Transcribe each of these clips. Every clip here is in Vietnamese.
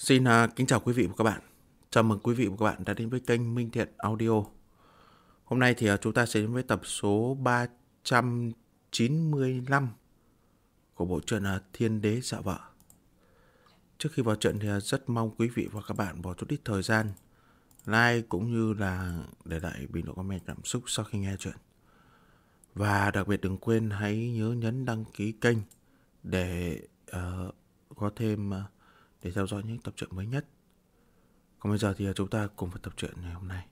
Kính chào quý vị và các bạn. Chào mừng quý vị và các bạn đã đến với kênh Minh Thiện Audio. Hôm nay thì chúng ta sẽ đến với tập số 395 của bộ truyện Thiên Đế Dạ Vợ. Trước khi vào truyện thì rất mong quý vị và các bạn bỏ chút ít thời gian like cũng như là để lại bình luận comment cảm xúc sau khi nghe chuyện. Và đặc biệt đừng quên hãy nhớ nhấn đăng ký kênh để có thêm để theo dõi những tập truyện mới nhất. Còn bây giờ thì chúng ta cùng vào tập truyện ngày hôm nay.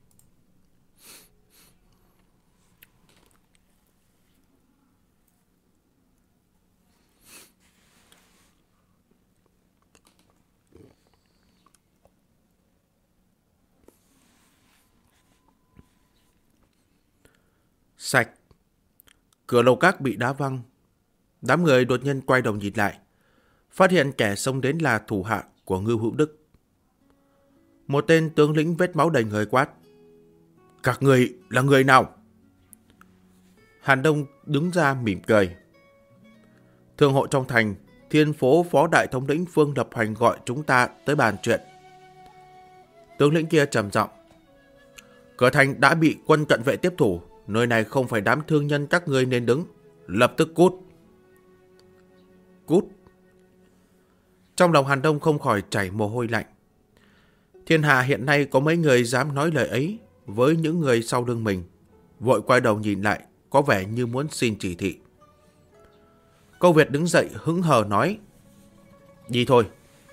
Sạch. Cửa lầu các bị đá văng. Đám người đột nhiên quay đầu nhìn lại, phát hiện kẻ xông đến là thủ hạ của Ngưu Hữu Đức. Một tên tướng lĩnh vết máu đầy người quát: "Các người là người nào?" Hàn Đông đứng ra mỉm cười: "Thương hộ trong thành, Thiên Phố phó đại thống lĩnh Phương Lập Hoành gọi chúng ta tới bàn chuyện." Tướng lĩnh kia trầm giọng: "Cửa thành đã bị quân cận vệ tiếp thủ, nơi này không phải đám thương nhân các ngươi nên đứng, lập tức cút." Cút. Trong lòng Hàn Đông không khỏi chảy mồ hôi lạnh. Thiên hạ hiện nay có mấy người dám nói lời ấy với những người sau lưng mình. Vội quay đầu nhìn lại, có vẻ như muốn xin chỉ thị. Câu Việt đứng dậy hững hờ nói: "Đi thôi."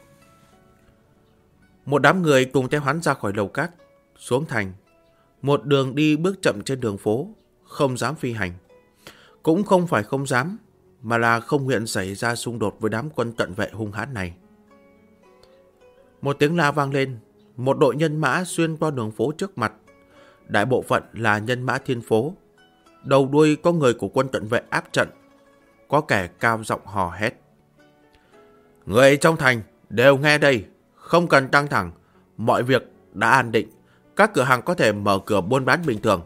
Một đám người cùng theo hắn ra khỏi lầu các, xuống thành. Một đường đi bước chậm trên đường phố, không dám phi hành. Cũng không phải không dám, mà là không nguyện xảy ra xung đột với đám quân cận vệ hung hãn này. Một tiếng la vang lên, một đội nhân mã xuyên qua đường phố trước mặt. Đại bộ phận là nhân mã Thiên Phố. Đầu đuôi có người của quân cận vệ áp trận. Có kẻ cao giọng hò hét: "Người trong thành đều nghe đây, không cần căng thẳng, mọi việc đã an định, các cửa hàng có thể mở cửa buôn bán bình thường."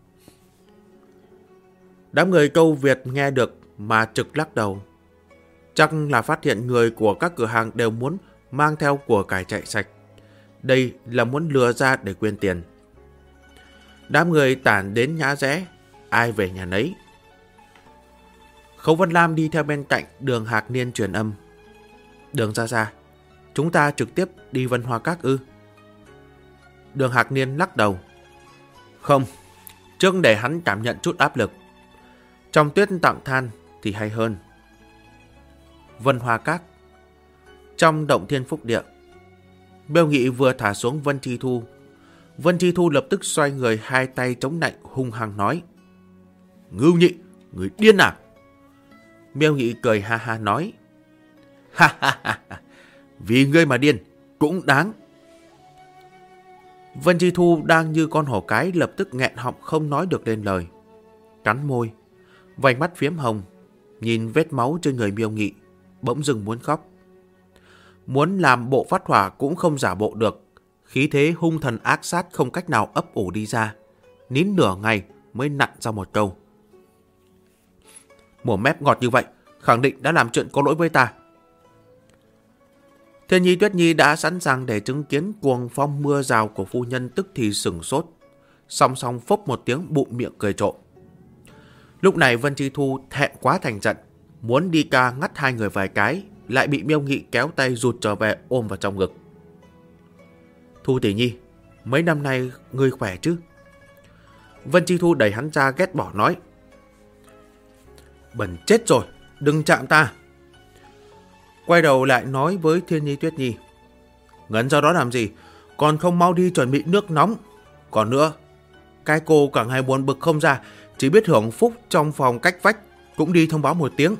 Đám người Câu Việt nghe được mà trực lắc đầu. Chắc là phát hiện người của các cửa hàng đều muốn mang theo của cải chạy sạch. Đây là muốn lừa ra để quyên tiền. Đám người tản đến ngã rẽ, ai về nhà nấy. Khấu Vân Lam đi theo bên cạnh Đường Hạc Niên truyền âm: "Đường ra, chúng ta trực tiếp đi Vân Hoa Các ư?" Đường Hạc Niên lắc đầu: "Không, trước để hắn cảm nhận chút áp lực. Trong tuyết tặng than thì hay hơn." Vân Hoa Các. Trong động Thiên Phúc Địa, Bêu Nghị vừa thả xuống Vân Chi Thu. Vân Chi Thu lập tức xoay người, hai tay chống nạnh hung hăng nói: "Ngưu Nhị, người điên à?" Bêu Nghị cười ha ha nói: "Ha ha ha, vì ngươi mà điên cũng đáng." Vân Chi Thu đang như con hổ cái, lập tức nghẹn họng không nói được lên lời. Cắn môi, vành mắt phiếm hồng, nhìn vết máu trên người Bêu Nghị, bỗng dưng muốn khóc. Muốn làm bộ phát hỏa cũng không giả bộ được, khí thế hung thần ác sát không cách nào ấp ủ đi ra. Nín nửa ngày mới nặn ra một câu: "Mồm mép ngọt như vậy, khẳng định đã làm chuyện có lỗi với ta." Thiên Nhi Tuyết Nhi đã sẵn sàng để chứng kiến cuồng phong mưa rào của phu nhân, tức thì sửng sốt, song song phốc một tiếng bụng miệng cười trộm. Lúc này Vân Chi Thu thẹn quá thành giận, muốn đi ca ngắt hai người vài cái, lại bị Miêu Nghị kéo tay rụt trở về ôm vào trong ngực. "Thu tỷ nhi, mấy năm nay ngươi khỏe chứ?" Vân Chi Thu đẩy hắn ra ghét bỏ nói: "Bẩn chết rồi, đừng chạm ta." Quay đầu lại nói với Thiên Nhi Tuyết Nhi: "Ngấn ra đó làm gì, còn không mau đi chuẩn bị nước nóng. Còn nữa, cái cô cả ngày buồn bực không ra, chỉ biết hưởng phúc trong phòng cách vách, cũng đi thông báo một tiếng."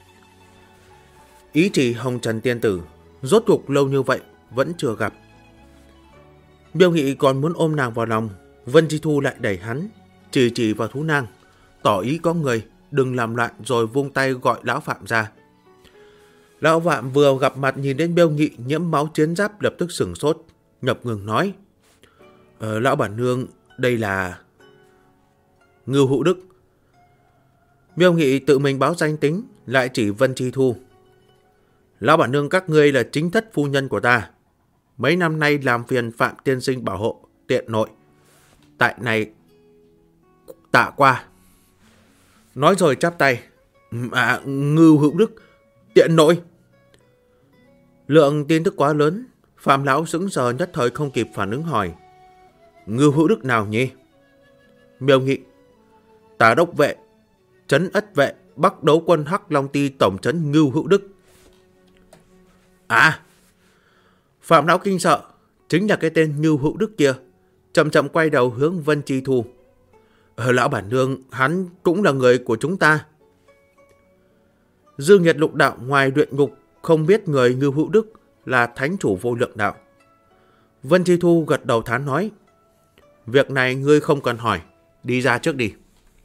Ý chỉ Hồng Trần Tiên Tử, rốt cuộc lâu như vậy vẫn chưa gặp. Miêu Nghị còn muốn ôm nàng vào lòng, Vân Chi Thu lại đẩy hắn, chỉ vào thú nang, tỏ ý có người, đừng làm loạn, rồi vung tay gọi Lão Phạm ra. Lão Phạm vừa gặp mặt nhìn đến Miêu Nghị nhiễm máu chiến giáp, lập tức sửng sốt, ngập ngừng nói: "Lão bản nương, đây là..." "Ngưu Hữu Đức." Miêu Nghị tự mình báo danh tính, lại chỉ Vân Chi Thu: "Lão bản nương các ngươi là chính thất phu nhân của ta." Mấy năm nay làm phiền Phạm tiên sinh bảo hộ, tiện nội. Tại này tạ qua. Nói rồi chắp tay. Ngưu Hữu Đức, tiện nội. Lượng tin tức quá lớn, Phạm lão sững sờ nhất thời không kịp phản ứng hỏi. Ngưu Hữu Đức nào nhỉ? Miêu Nghị. Tả đốc vệ, trấn ất vệ, Bắc đấu quân Hắc Long Ti tổng trấn Ngưu Hữu Đức. Phạm lão kinh sợ, chính là cái tên Ngưu Hữu Đức kia. Chậm chậm quay đầu hướng Vân Chi Thu. Lão bản nương, hắn cũng là người của chúng ta. Dương Nhiệt lục đạo ngoài luyện ngục, không biết người Ngưu Hữu Đức là thánh chủ vô lượng đạo. Vân Chi Thu gật đầu thán nói. Việc này ngươi không cần hỏi, đi ra trước đi.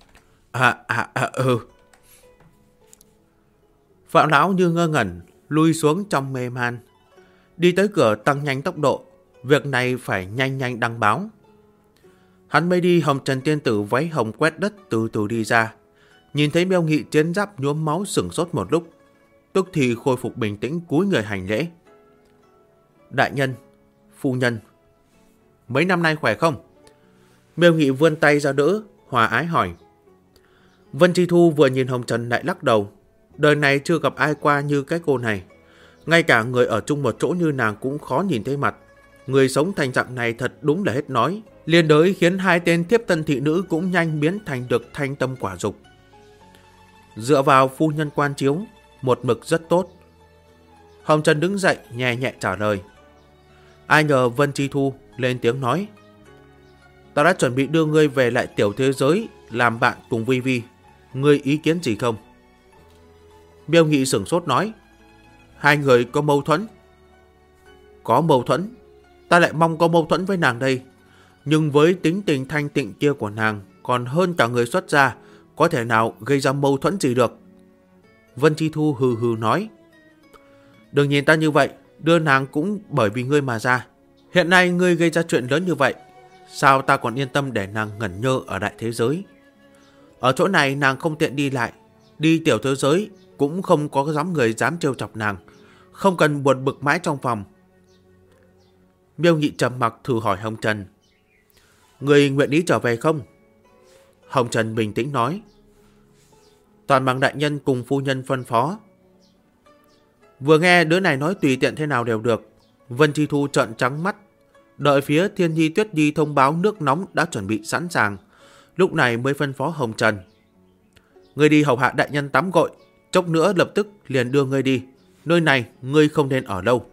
Phạm lão như ngơ ngẩn, lui xuống trong mê man. Đi tới cửa tăng nhanh tốc độ, việc này phải nhanh nhanh đăng báo. Hắn mới đi, Hồng Trần tiên tử váy hồng quét đất từ từ đi ra. Nhìn thấy Miêu Nghị chiến giáp nhuốm máu sửng sốt một lúc, tức thì khôi phục bình tĩnh cúi người hành lễ. Đại nhân, phu nhân, mấy năm nay khỏe không? Miêu Nghị vươn tay ra đỡ, hòa ái hỏi. Vân Chi Thu vừa nhìn Hồng Trần lại lắc đầu. Đời này chưa gặp ai qua như cái cô này. Ngay cả người ở chung một chỗ như nàng cũng khó nhìn thấy mặt. Người sống thành dạng này thật đúng là hết nói. Liên đới khiến hai tên thiếp tân thị nữ cũng nhanh biến thành được thanh tâm quả dục. Dựa vào phu nhân quan chiếu, một mực rất tốt. Hồng Trần đứng dậy nhẹ nhẹ trả lời. Ai ngờ Vân Chi Thu lên tiếng nói. Ta đã chuẩn bị đưa ngươi về lại tiểu thế giới làm bạn cùng Vi Vi. Ngươi ý kiến gì không? Miêu Nghị sửng sốt nói. Hai người có mâu thuẫn? Có mâu thuẫn. Ta lại mong có mâu thuẫn với nàng đây. Nhưng với tính tình thanh tịnh kia của nàng còn hơn cả người xuất gia, có thể nào gây ra mâu thuẫn gì được? Vân Chi Thu hừ hừ nói. Đừng nhìn ta như vậy, đưa nàng cũng bởi vì ngươi mà ra. Hiện nay ngươi gây ra chuyện lớn như vậy, sao ta còn yên tâm để nàng ngẩn nhơ ở đại thế giới? Ở chỗ này nàng không tiện đi lại, đi tiểu thế giới cũng không có người dám trêu chọc nàng, không cần buồn bực mãi trong phòng. Miêu Nghị trầm mặc thử hỏi Hồng Trần. Người nguyện ý trở về không? Hồng Trần bình tĩnh nói. Toàn bằng đại nhân cùng phu nhân phân phó. Vừa nghe đứa này nói tùy tiện thế nào đều được, Vân Chi Thu trợn trắng mắt. Đợi phía Thiên Nhi Tuyết Nhi thông báo nước nóng đã chuẩn bị sẵn sàng, lúc này mới phân phó Hồng Trần. Ngươi đi hầu hạ đại nhân tắm gội, chốc nữa lập tức liền đưa ngươi đi. Nơi này ngươi không nên ở lâu.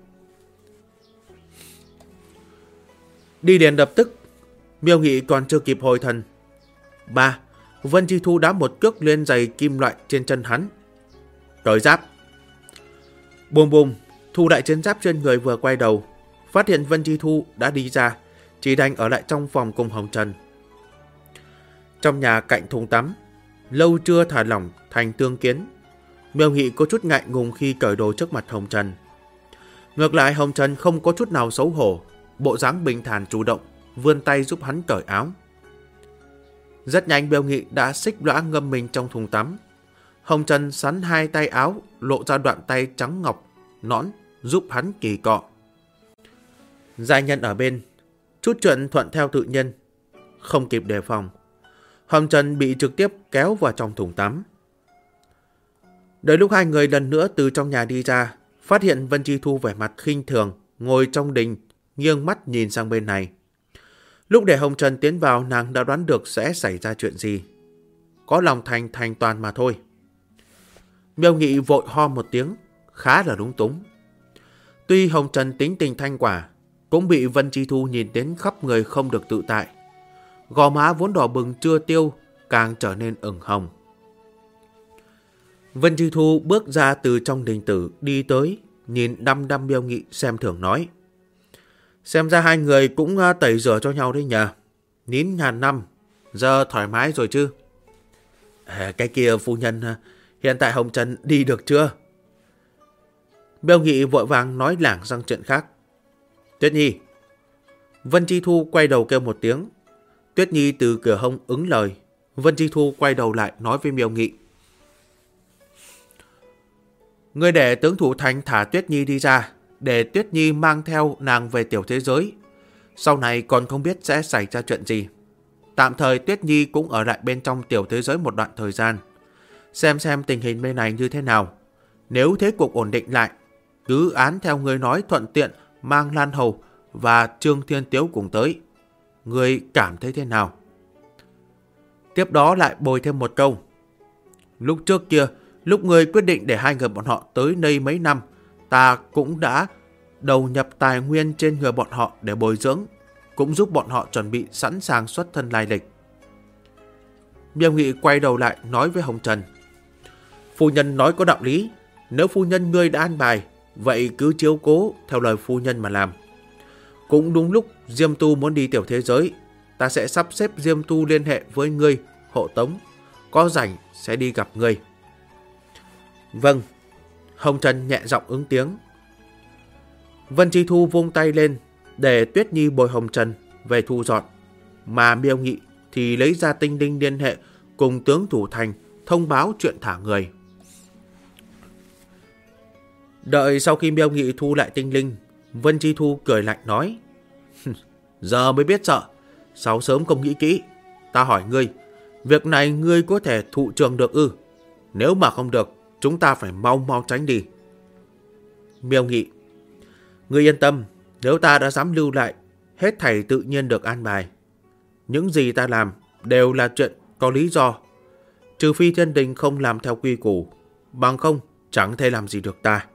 Đi liền lập tức. Miêu Nghị còn chưa kịp hồi thần. Vân Chi Thu đá một cước lên giày kim loại trên chân hắn. Cởi giáp. Bùm bùm, Thu đại chiến giáp trên người vừa quay đầu, phát hiện Vân Chi Thu đã đi ra, chỉ đành ở lại trong phòng cùng Hồng Trần. Trong nhà cạnh thùng tắm, lâu chưa thả lỏng thành tương kiến. Miêu Nghị có chút ngại ngùng khi cởi đồ trước mặt Hồng Trần. Ngược lại Hồng Trần không có chút nào xấu hổ, bộ dáng bình thản chủ động, vươn tay giúp hắn cởi áo. Rất nhanh Miêu Nghị đã xích lõa ngâm mình trong thùng tắm. Hồng Trần sắn hai tay áo, lộ ra đoạn tay trắng ngọc, nõn, giúp hắn kỳ cọ. Giai nhân ở bên, chút chuyện thuận theo tự nhiên, không kịp đề phòng. Hồng Trần bị trực tiếp kéo vào trong thùng tắm. Đợi lúc hai người lần nữa từ trong nhà đi ra, phát hiện Vân Chi Thu vẻ mặt khinh thường, ngồi trong đình, nghiêng mắt nhìn sang bên này. Lúc để Hồng Trần tiến vào, nàng đã đoán được sẽ xảy ra chuyện gì. Có lòng thành toàn mà thôi. Miêu Nghị vội ho một tiếng, khá là lúng túng. Tuy Hồng Trần tính tình thanh quả, cũng bị Vân Chi Thu nhìn đến khắp người không được tự tại. Gò má vốn đỏ bừng chưa tiêu, càng trở nên ửng hồng. Vân Chi Thu bước ra từ trong đình tử đi tới, nhìn đăm đăm Miêu Nghị xem thường nói. Xem ra hai người cũng tẩy rửa cho nhau đấy nhờ. Nín ngàn năm, giờ thoải mái rồi chứ? Cái kia phu nhân, hiện tại Hồng Trần đi được chưa? Miêu Nghị vội vàng nói lảng sang chuyện khác. Tuyết Nhi. Vân Chi Thu quay đầu kêu một tiếng. Tuyết Nhi từ cửa hông ứng lời. Vân Chi Thu quay đầu lại nói với Miêu Nghị. Ngươi để tướng thủ thành thả Tuyết Nhi đi ra, để Tuyết Nhi mang theo nàng về tiểu thế giới. Sau này còn không biết sẽ xảy ra chuyện gì. Tạm thời Tuyết Nhi cũng ở lại bên trong tiểu thế giới một đoạn thời gian. Xem tình hình bên này như thế nào. Nếu thế cuộc ổn định lại, cứ án theo người nói thuận tiện mang Lan Hầu và Trương Thiên Tiếu cùng tới. Người cảm thấy thế nào? Tiếp đó lại bồi thêm một câu. Lúc trước kia, lúc người quyết định để hai người bọn họ tới đây mấy năm, ta cũng đã đầu nhập tài nguyên trên người bọn họ để bồi dưỡng, cũng giúp bọn họ chuẩn bị sẵn sàng xuất thân lai lịch. Miêu Nghị quay đầu lại nói với Hồng Trần. Phu nhân nói có đạo lý, nếu phu nhân ngươi đã an bài, vậy cứ chiếu cố theo lời phu nhân mà làm. Cũng đúng lúc Diêm Tu muốn đi tiểu thế giới, ta sẽ sắp xếp Diêm Tu liên hệ với ngươi, hộ tống, có rảnh sẽ đi gặp ngươi. Vâng. Hồng Trần nhẹ giọng ứng tiếng. Vân Chi Thu vung tay lên để Tuyết Nhi bồi Hồng Trần về thu dọn, mà Miêu Nghị thì lấy ra tinh linh liên hệ cùng tướng thủ thành thông báo chuyện thả người. Đợi sau khi Miêu Nghị thu lại tinh linh, Vân Chi Thu cười lạnh nói. Giờ mới biết sợ, sao sớm không nghĩ kỹ. Ta hỏi ngươi, việc này ngươi có thể thụ trường được ư? Nếu mà không được, chúng ta phải mau tránh đi. Miêu Nghị. Ngươi yên tâm, nếu ta đã dám lưu lại, hết thảy tự nhiên được an bài. Những gì ta làm đều là chuyện có lý do. Trừ phi thiên đình không làm theo quy củ, bằng không chẳng thể làm gì được ta.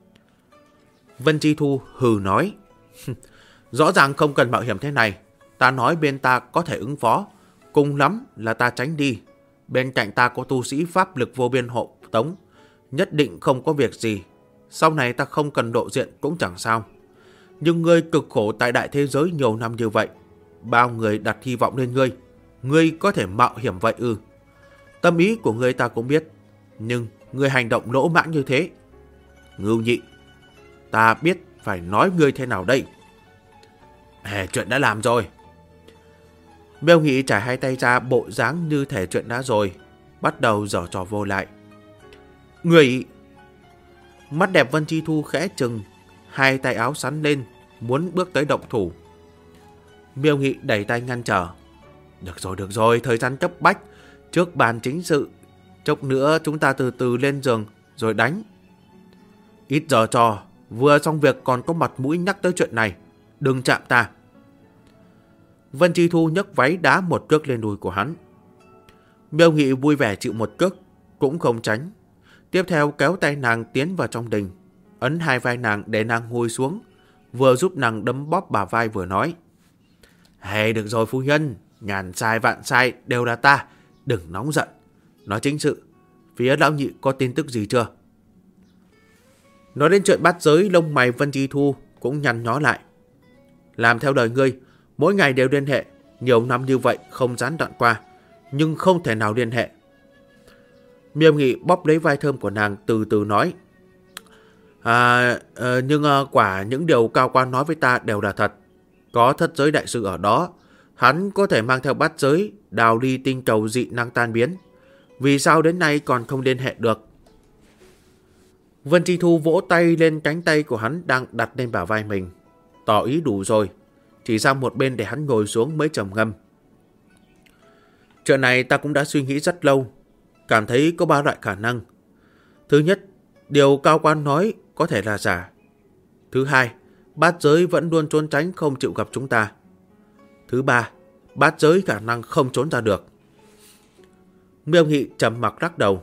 Vân Chi Thu hừ nói. Rõ ràng không cần mạo hiểm thế này. Ta nói bên ta có thể ứng phó, cùng lắm là ta tránh đi. Bên cạnh ta có tu sĩ pháp lực vô biên hộ tống, nhất định không có việc gì. Sau này ta không cần độ diện cũng chẳng sao. Nhưng ngươi cực khổ tại đại thế giới nhiều năm như vậy, bao người đặt hy vọng lên ngươi, ngươi có thể mạo hiểm vậy ư? Tâm ý của ngươi ta cũng biết, nhưng ngươi hành động lỗ mãng như thế. Ngưu Nhị, ta biết phải nói ngươi thế nào đây? Chuyện đã làm rồi. Miêu Nghị trải hai tay ra bộ dáng như thể chuyện đã rồi, bắt đầu giở trò vô lại. Người... Mắt đẹp Vân Chi Thu khẽ chừng, hai tay áo sắn lên, muốn bước tới động thủ. Miêu Nghị đẩy tay ngăn trở. Được rồi, thời gian cấp bách, trước bàn chính sự. Chốc nữa chúng ta từ từ lên giường, rồi đánh. Ít giờ trò, vừa xong việc còn có mặt mũi nhắc tới chuyện này. Đừng chạm ta. Vân Chi Thu nhấc váy đá một cước lên đùi của hắn. Miêu Nghị vui vẻ chịu một cước, cũng không tránh. Tiếp theo kéo tay nàng tiến vào trong đình, ấn hai vai nàng để nàng ngồi xuống, vừa giúp nàng đấm bóp bả vai vừa nói. Được rồi phu nhân, ngàn sai vạn sai đều là ta, đừng nóng giận. Nói chính sự, phía lão nhị có tin tức gì chưa? Nói đến chuyện bát giới, lông mày Vân Chi Thu cũng nhăn nhó lại. Làm theo lời ngươi, mỗi ngày đều liên hệ, nhiều năm như vậy không gián đoạn qua, nhưng không thể nào liên hệ. Miêu Nghị bóp lấy vai thơm của nàng từ từ nói. Nhưng quả những điều cao quan nói với ta đều là thật. Có thất giới đại sư ở đó, hắn có thể mang theo bát giới, đào đi tinh cầu dị năng tan biến. Vì sao đến nay còn không liên hệ được? Vân Chi Thu vỗ tay lên cánh tay của hắn đang đặt lên bả vai mình, tỏ ý đủ rồi, chỉ sang một bên để hắn ngồi xuống mới trầm ngâm. Chuyện này ta cũng đã suy nghĩ rất lâu, cảm thấy có 3 loại khả năng. Thứ nhất, điều cao quan nói có thể là giả. Thứ hai, bát giới vẫn luôn trốn tránh không chịu gặp chúng ta. Thứ ba, bát giới khả năng không trốn ra được. Miêu Nghị trầm mặc lắc đầu.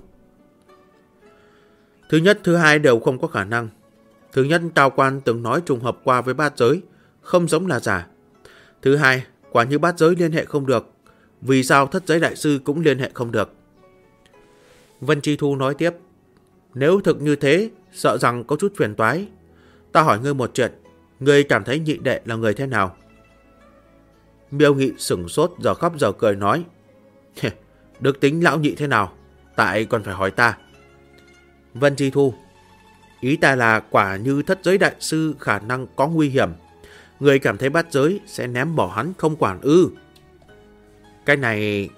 Thứ nhất, thứ hai đều không có khả năng. Thứ nhất, cao quan từng nói trùng hợp qua với bát giới, không giống là giả. Thứ hai, quả như bát giới liên hệ không được, vì sao thất giới đại sư cũng liên hệ không được? Vân Chi Thu nói tiếp. Nếu thực như thế, sợ rằng có chút phiền toái. Ta hỏi ngươi một chuyện, ngươi cảm thấy nhị đệ là người thế nào? Miêu Nghị sửng sốt giờ khóc giờ cười nói. Đức tính lão nhị thế nào? Tại còn phải hỏi ta. Vân Chi Thu. Ý ta là quả như thất giới đại sư khả năng có nguy hiểm. Người cảm thấy bát giới sẽ ném bỏ hắn không quản ư? Cái này...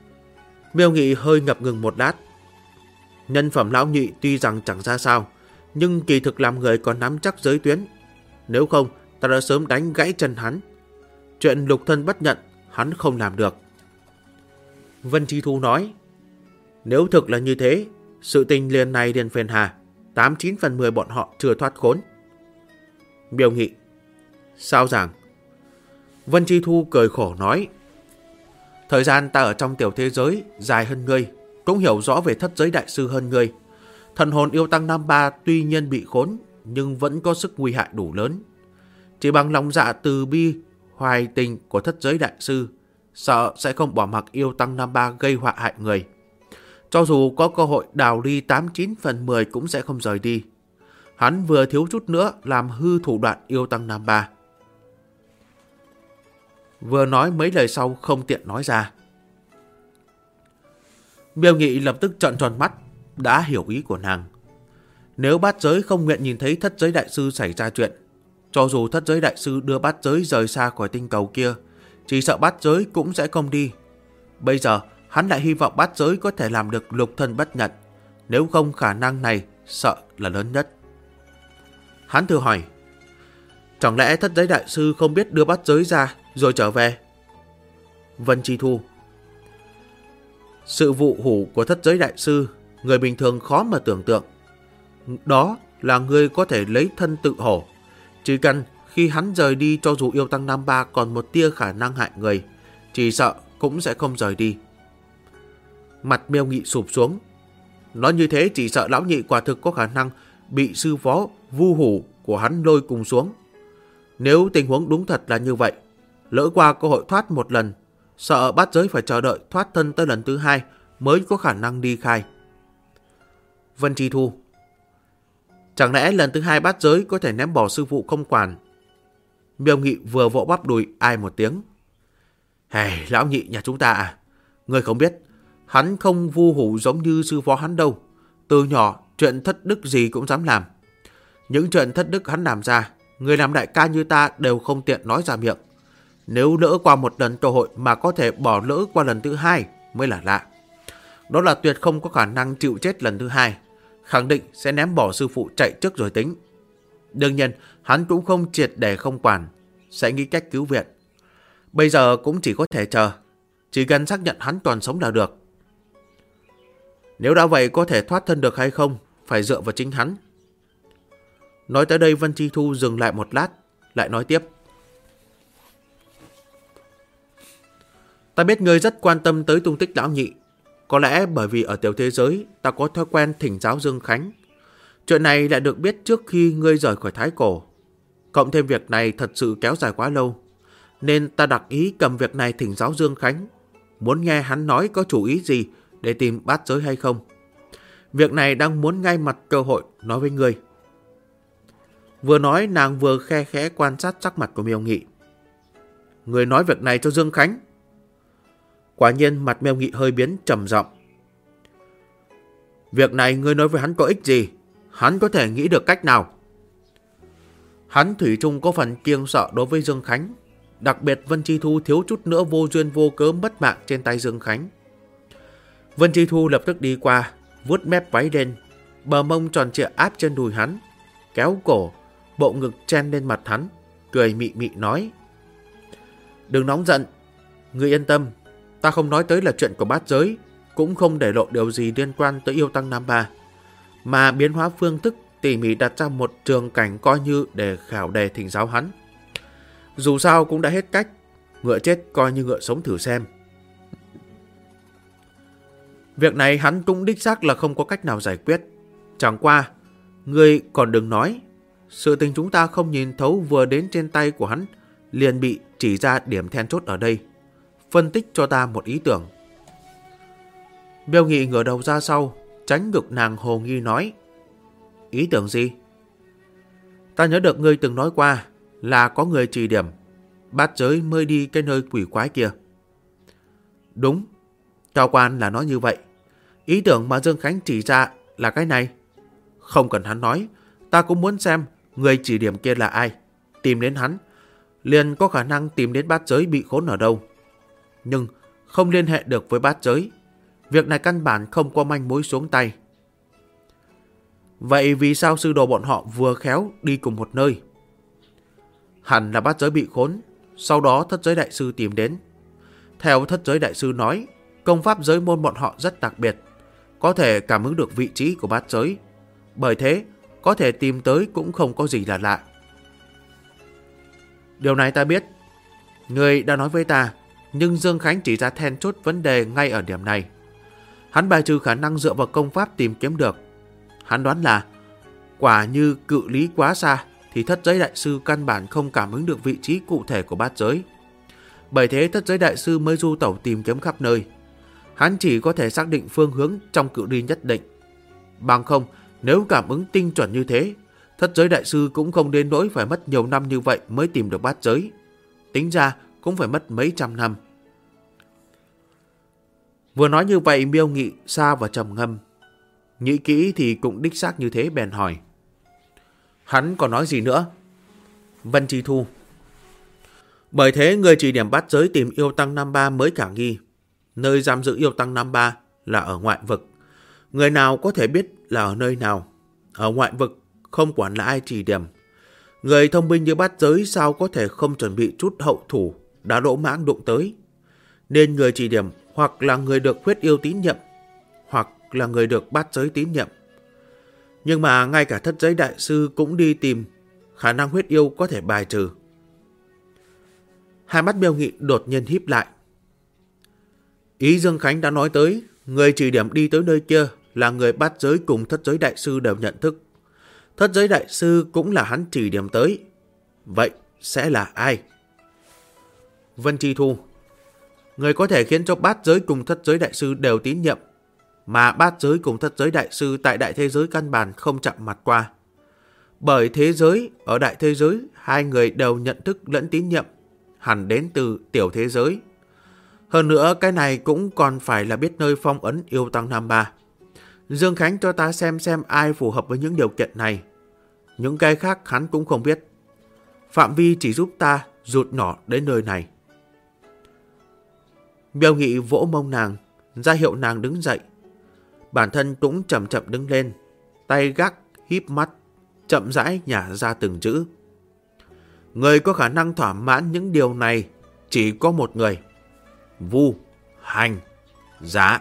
Miêu Nghị hơi ngập ngừng một lát. Nhân phẩm lão nhị tuy rằng chẳng ra sao, Nhưng kỳ thực làm người còn nắm chắc giới tuyến. Nếu không, ta đã sớm đánh gãy chân hắn. Chuyện lục thân bất nhận, hắn không làm được. Vân Chi Thu nói, nếu thực là như thế, sự tình liền này liền phiền hà, 89 phần 10 bọn họ chưa thoát khốn. Miêu Nghị, sao rằng? Vân Chi Thu cười khổ nói, thời gian ta ở trong tiểu thế giới dài hơn ngươi, cũng hiểu rõ về thất giới đại sư hơn ngươi. Thần hồn yêu tăng Nam Ba tuy nhiên bị khốn, nhưng vẫn có sức nguy hại đủ lớn. Chỉ bằng lòng dạ từ bi, hoài tình của thất giới đại sư, sợ sẽ không bỏ mặc yêu tăng Nam Ba gây họa hại người. Cho dù có cơ hội đào đi 89 phần 10 cũng sẽ không rời đi. Hắn vừa thiếu chút nữa làm hư thủ đoạn yêu tăng Nam Ba. Vừa nói mấy lời sau không tiện nói ra. Miêu Nghị lập tức trợn tròn mắt, đã hiểu ý của nàng. Nếu bát giới không nguyện nhìn thấy thất giới đại sư xảy ra chuyện, cho dù thất giới đại sư đưa bát giới rời xa khỏi tinh cầu kia, chỉ sợ bát giới cũng sẽ không đi. Bây giờ hắn lại hy vọng bát giới có thể làm được lục thân bất nhận, nếu không khả năng này sợ là lớn nhất. Hắn thử hỏi, chẳng lẽ thất giới đại sư không biết đưa bát giới ra rồi trở về? Vân Chi Thu, sự vụ hủ của thất giới đại sư, người bình thường khó mà tưởng tượng. Đó là người có thể lấy thân tự hổ. Chỉ cần khi hắn rời đi, cho dù yêu tăng Nam Ba còn một tia khả năng hại người, chỉ sợ cũng sẽ không rời đi. Mặt Miêu Nghị sụp xuống. Nói như thế chỉ sợ lão nhị quả thực có khả năng bị sư phó vu hủ của hắn lôi cùng xuống. Nếu tình huống đúng thật là như vậy, lỡ qua cơ hội thoát một lần, sợ bát giới phải chờ đợi thoát thân tới lần thứ hai mới có khả năng đi khai. Vân Chi Thu, chẳng lẽ lần thứ hai bát giới có thể ném bỏ sư phụ không quản? Miêu Nghị vừa vỗ bắp đùi ai một tiếng. Hey, lão nhị nhà chúng ta à, ngươi không biết, hắn không vu hủ giống như sư phó hắn đâu. Từ nhỏ chuyện thất đức gì cũng dám làm. Những chuyện thất đức hắn làm ra, người làm đại ca như ta đều không tiện nói ra miệng. Nếu lỡ qua một lần cơ hội mà có thể bỏ lỡ qua lần thứ hai mới là lạ. Đó là tuyệt không có khả năng chịu chết lần thứ hai, khẳng định sẽ ném bỏ sư phụ chạy trước rồi tính. Đương nhiên hắn cũng không triệt để không quản, sẽ nghĩ cách cứu viện. Bây giờ cũng chỉ có thể chờ, chỉ cần xác nhận hắn còn sống là được. Nếu đã vậy có thể thoát thân được hay không phải dựa vào chính hắn. Nói tới đây Vân Chi Thu dừng lại một lát, lại nói tiếp. Ta biết ngươi rất quan tâm tới tung tích lão nhị. Có lẽ bởi vì ở tiểu thế giới ta có thói quen thỉnh giáo Dương Khánh. Chuyện này lại được biết trước khi ngươi rời khỏi Thái Cổ. Cộng thêm việc này thật sự kéo dài quá lâu, nên ta đặc ý cầm việc này thỉnh giáo Dương Khánh, muốn nghe hắn nói có chủ ý gì để tìm bát giới hay không. Việc này đang muốn ngay mặt cơ hội nói với ngươi. Vừa nói nàng vừa khe khẽ quan sát sắc mặt của Miêu Nghị. Ngươi nói việc này cho Dương Khánh? Quả nhiên mặt Miêu Nghị hơi biến trầm giọng. Việc này ngươi nói với hắn có ích gì? Hắn có thể nghĩ được cách nào? Hắn thủy chung có phần kiêng sợ đối với Dương Khánh. Đặc biệt Vân Chi Thu thiếu chút nữa vô duyên vô cớ mất mạng trên tay Dương Khánh. Vân Chi Thu lập tức đi qua, vuốt mép váy lên, bờ mông tròn trịa áp trên đùi hắn, kéo cổ, bộ ngực chen lên mặt hắn, cười mị mị nói. Đừng nóng giận, ngươi yên tâm, ta không nói tới là chuyện của bát giới, cũng không để lộ điều gì liên quan tới yêu tăng Nam Ba, mà biến hóa phương thức tỉ mỉ đặt ra một trường cảnh coi như để khảo đề thỉnh giáo hắn. Dù sao cũng đã hết cách, ngựa chết coi như ngựa sống thử xem. Việc này hắn cũng đích xác là không có cách nào giải quyết. Chẳng qua, ngươi còn đừng nói, sự tình chúng ta không nhìn thấu vừa đến trên tay của hắn liền bị chỉ ra điểm then chốt ở đây. Phân tích cho ta một ý tưởng. Miêu Nghị ngửa đầu ra sau, tránh ngực nàng hồ nghi nói. Ý tưởng gì? Ta nhớ được ngươi từng nói qua là có người chỉ điểm, bát giới mới đi cái nơi quỷ quái kia. Đúng, cao quan là nói như vậy. Ý tưởng mà Dương Khánh chỉ ra là cái này. Không cần hắn nói, ta cũng muốn xem người chỉ điểm kia là ai. Tìm đến hắn, liền có khả năng tìm đến bát giới bị khốn ở đâu. Nhưng không liên hệ được với bát giới, việc này căn bản không có manh mối xuống tay. Vậy vì sao sư đồ bọn họ vừa khéo đi cùng một nơi? Hẳn là bát giới bị khốn, sau đó thất giới đại sư tìm đến. Theo thất giới đại sư nói, công pháp giới môn bọn họ rất đặc biệt, có thể cảm ứng được vị trí của bát giới. Bởi thế, có thể tìm tới cũng không có gì là lạ. Điều này ta biết, người đã nói với ta, nhưng Dương Khánh chỉ ra then chốt vấn đề ngay ở điểm này. Hắn bài trừ khả năng dựa vào công pháp tìm kiếm được. Hắn đoán là, quả như cự lý quá xa, thì thất giới đại sư căn bản không cảm ứng được vị trí cụ thể của bát giới. Bởi thế thất giới đại sư mới du tẩu tìm kiếm khắp nơi. Hắn chỉ có thể xác định phương hướng trong cự ly nhất định. Bằng không, nếu cảm ứng tinh chuẩn như thế, thất giới đại sư cũng không đến nỗi phải mất nhiều năm như vậy mới tìm được bát giới. Tính ra cũng phải mất mấy trăm năm. Vừa nói như vậy, Miêu Nghị xa và trầm ngâm. Nghĩ kỹ thì cũng đích xác như thế, bèn hỏi. Hắn còn nói gì nữa? Vân Chi Thu. Bởi thế người chỉ điểm bát giới tìm yêu tăng năm ba mới khả nghi. Nơi giam giữ yêu tăng năm ba là ở ngoại vực. Người nào có thể biết là ở nơi nào? Ở ngoại vực không quản là ai chỉ điểm. Người thông minh như bát giới sao có thể không chuẩn bị chút hậu thủ đã lỗ mãng đụng tới. Nên người chỉ điểm hoặc là người được huyết yêu tín nhiệm, hoặc là người được bát giới tín nhiệm. Nhưng mà ngay cả thất giới đại sư cũng đi tìm, khả năng huyết yêu có thể bài trừ. Hai mắt Miêu Nghị đột nhiên híp lại. Ý Dương Khánh đã nói tới, người chỉ điểm đi tới nơi kia là người bát giới cùng thất giới đại sư đều nhận thức. Thất giới đại sư cũng là hắn chỉ điểm tới. Vậy sẽ là ai? Vân Chi Thu. Người có thể khiến cho bát giới cùng thất giới đại sư đều tín nhiệm, mà bát giới cùng thất giới đại sư tại đại thế giới căn bản không chạm mặt qua. Bởi thế giới, ở đại thế giới, hai người đều nhận thức lẫn tín nhiệm, hẳn đến từ tiểu thế giới. Hơn nữa, cái này cũng còn phải là biết nơi phong ấn yêu tăng năm ba. Dương Khánh cho ta xem ai phù hợp với những điều kiện này. Những cái khác hắn cũng không biết. Phạm vi chỉ giúp ta rụt nhỏ đến nơi này. Miêu Nghị vỗ mông nàng, ra hiệu nàng đứng dậy. Bản thân cũng chậm chậm đứng lên, tay gác, híp mắt, chậm rãi nhả ra từng chữ. Người có khả năng thỏa mãn những điều này chỉ có một người. Vu Hành Giả.